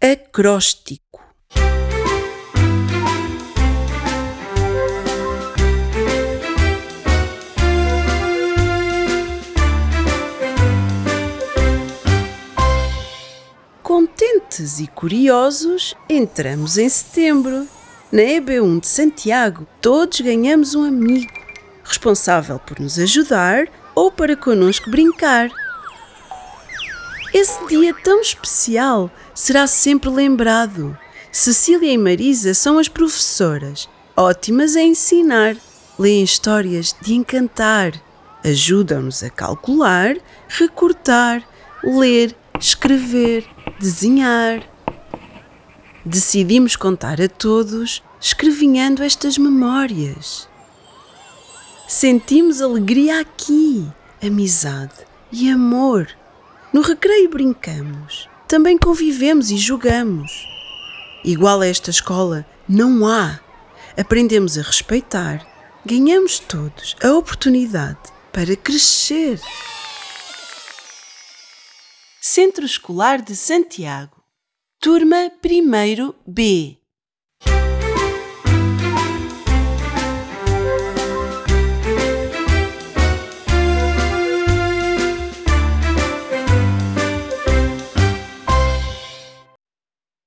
Acróstico. Contentes e curiosos, entramos em setembro. Na EB1 de Santiago, todos ganhamos um amigo, responsável por nos ajudar ou para connosco brincar. Esse dia tão especial será sempre lembrado. Cecília e Marisa são as professoras, ótimas a ensinar. Leem histórias de encantar. Ajudam-nos a calcular, recortar, ler, escrever, desenhar. Decidimos contar a todos, escrevinhando estas memórias. Sentimos alegria aqui, amizade e amor. No recreio brincamos, também convivemos e jogamos. Igual a esta escola, não há. Aprendemos a respeitar, ganhamos todos a oportunidade para crescer. Centro Escolar de Santiago, Turma 1º B.